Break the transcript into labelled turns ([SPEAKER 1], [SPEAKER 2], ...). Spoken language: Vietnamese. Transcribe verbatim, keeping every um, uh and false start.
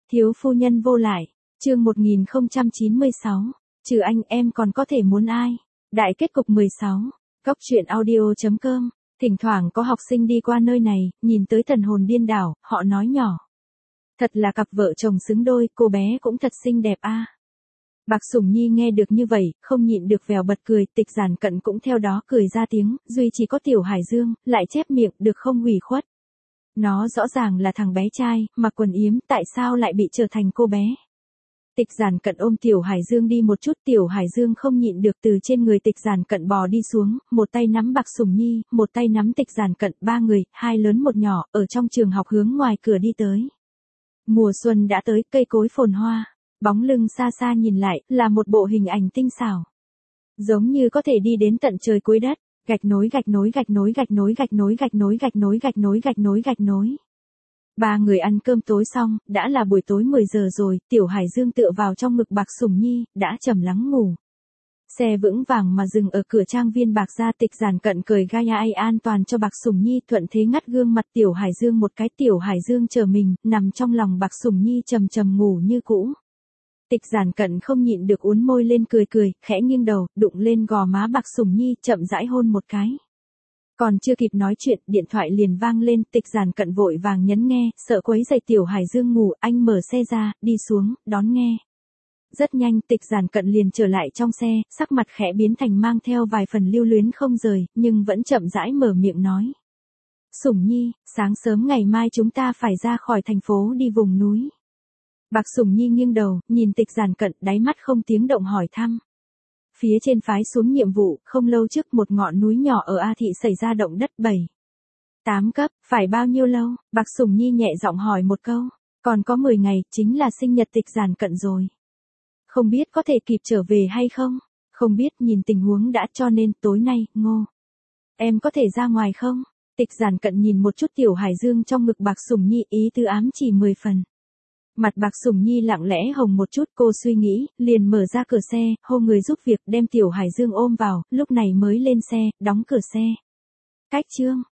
[SPEAKER 1] Thiếu phu nhân vô lại, chương một nghìn không trăm chín mươi sáu, trừ anh em còn có thể muốn ai? Đại kết cục mười sáu, Cóc truyện audio chấm com, thỉnh thoảng có học sinh đi qua nơi này, nhìn tới thần hồn điên đảo, họ nói nhỏ. Thật là cặp vợ chồng xứng đôi, cô bé cũng thật xinh đẹp a. Bạc Sủng Nhi nghe được như vậy, không nhịn được vèo bật cười, Tịch Giản Cận cũng theo đó cười ra tiếng, duy chỉ có Tiểu Hải Dương, lại chép miệng, được không hủy khuất. Nó rõ ràng là thằng bé trai, mặc quần yếm, tại sao lại bị trở thành cô bé? Tịch Giản Cận ôm Tiểu Hải Dương đi một chút, Tiểu Hải Dương không nhịn được từ trên người Tịch Giản Cận bò đi xuống, một tay nắm Bạc Sủng Nhi, một tay nắm Tịch Giản Cận, ba người, hai lớn một nhỏ, ở trong trường học hướng ngoài cửa đi tới. Mùa xuân đã tới, cây cối phồn hoa, bóng lưng xa xa nhìn lại, là một bộ hình ảnh tinh xảo. Giống như có thể đi đến tận trời cuối đất, gạch nối gạch nối gạch nối gạch nối gạch nối gạch nối gạch nối gạch nối gạch nối gạch nối. Ba người ăn cơm tối xong, đã là buổi tối mười giờ rồi, Tiểu Hải Dương tựa vào trong ngực Bạc Sủng Nhi, đã trầm lắng ngủ. Xe vững vàng mà dừng ở cửa trang viên Bạc gia. Tịch Giản Cận cởi gai ai an toàn cho Bạc Sủng Nhi, thuận thế ngắt gương mặt Tiểu Hải Dương một cái. Tiểu Hải Dương chờ mình, nằm trong lòng Bạc Sủng Nhi trầm trầm ngủ như cũ. Tịch Giản Cận không nhịn được uốn môi lên cười cười, khẽ nghiêng đầu, đụng lên gò má Bạc Sủng Nhi, chậm rãi hôn một cái. Còn chưa kịp nói chuyện, điện thoại liền vang lên, Tịch Giản Cận vội vàng nhấn nghe, sợ quấy rầy Tiểu Hải Dương ngủ, anh mở xe ra, đi xuống, đón nghe. Rất nhanh, Tịch Giản Cận liền trở lại trong xe, sắc mặt khẽ biến thành mang theo vài phần lưu luyến không rời, nhưng vẫn chậm rãi mở miệng nói. Sủng Nhi, sáng sớm ngày mai chúng ta phải ra khỏi thành phố đi vùng núi. Bạc Sủng Nhi nghiêng đầu, nhìn Tịch Giản Cận, đáy mắt không tiếng động hỏi thăm. Phía trên phái xuống nhiệm vụ, không lâu trước một ngọn núi nhỏ ở A Thị xảy ra động đất bảy. tám cấp, phải bao nhiêu lâu? Bạc Sủng Nhi nhẹ giọng hỏi một câu. Còn có mười ngày, chính là sinh nhật Tịch Giản Cận rồi. Không biết có thể kịp trở về hay không? Không biết, nhìn tình huống đã, cho nên tối nay, Ngô. Em có thể ra ngoài không? Tịch Giản Cận nhìn một chút Tiểu Hải Dương trong ngực Bạc Sủng Nhi, ý tứ ám chỉ mười phần. Mặt Bạc Sủng Nhi lặng lẽ hồng một chút, cô suy nghĩ, liền mở ra cửa xe, hô người giúp việc đem Tiểu Hải Dương ôm vào, lúc này mới lên xe, đóng cửa xe. Cách chương.